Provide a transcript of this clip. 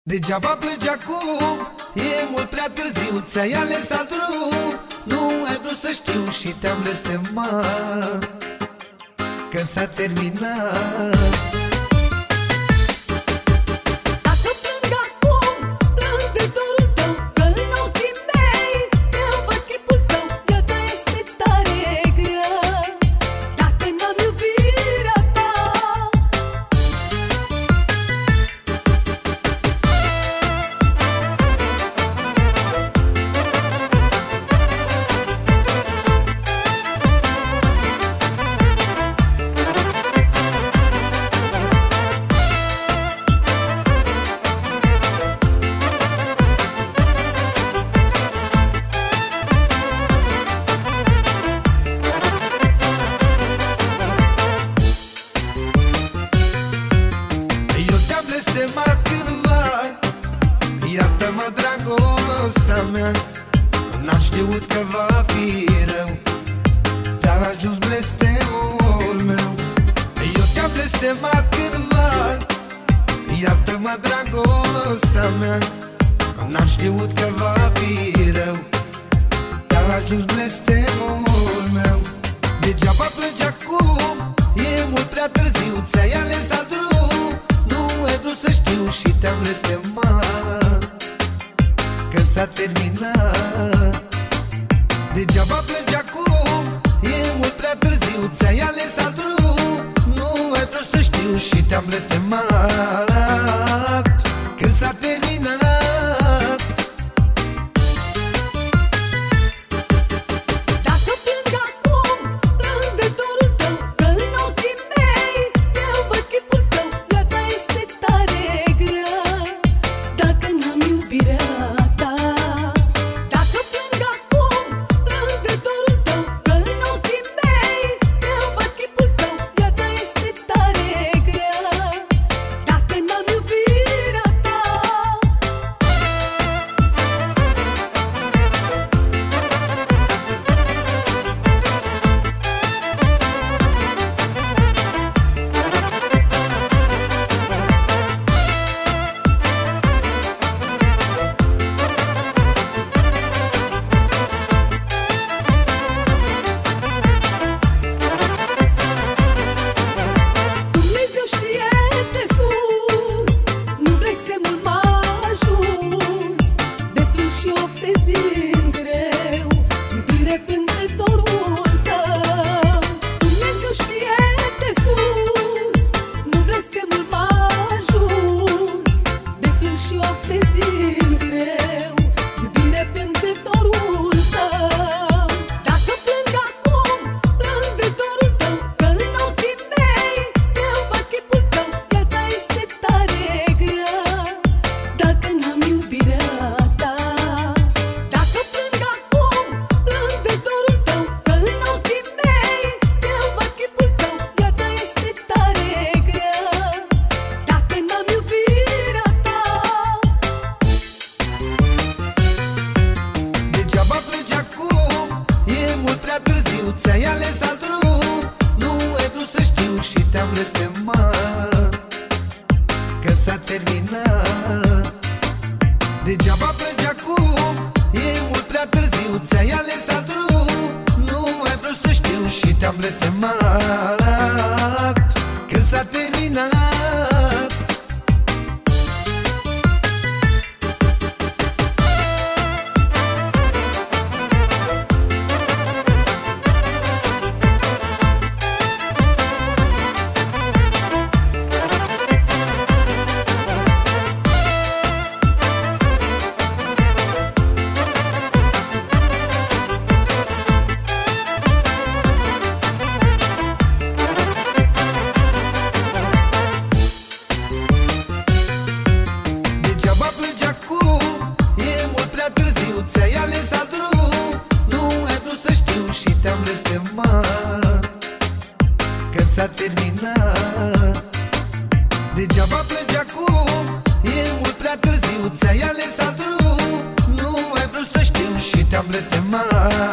Degeaba plângi acum, e mult prea târziu. Ți-ai ales alt drum, nu ai vrut să știu și te-am blestemat că s-a terminat. Iartă-mă, dragostea mea, n-am știut că va fi rău, dar a ajuns blestemul meu. Eu te-am blestemat cândva. Iartă-mă, dragostea mea, n-am știut că va fi rău, dar a ajuns blestemul meu. Degeaba plângi acum, e mult prea târziu. Ți-ai ales alt drum, nu ai vrut să știu și te-am blestemat că s-a terminat. Degeaba plângi acum, e mult prea târziu. Ți-ai ales alt drum, nu ai vrut să știu și te-am blestemat că s-a terminat. Ți-ai ales alt drum, nu ai vrut să știu și te-am blestemat că s-a terminat. Degeaba plângi acum, e mult prea târziu. Ți-ai ales alt drum, nu ai vrut să știu și te-am blestemat că s-a terminat. Ți-ai ales alt drum, nu ai vrut să știu și te-am blestemat că s-a terminat. Degeaba plângi acum, e mult prea târziu. Ți-ai ales alt drum, nu ai vrut să știu și te-am blestemat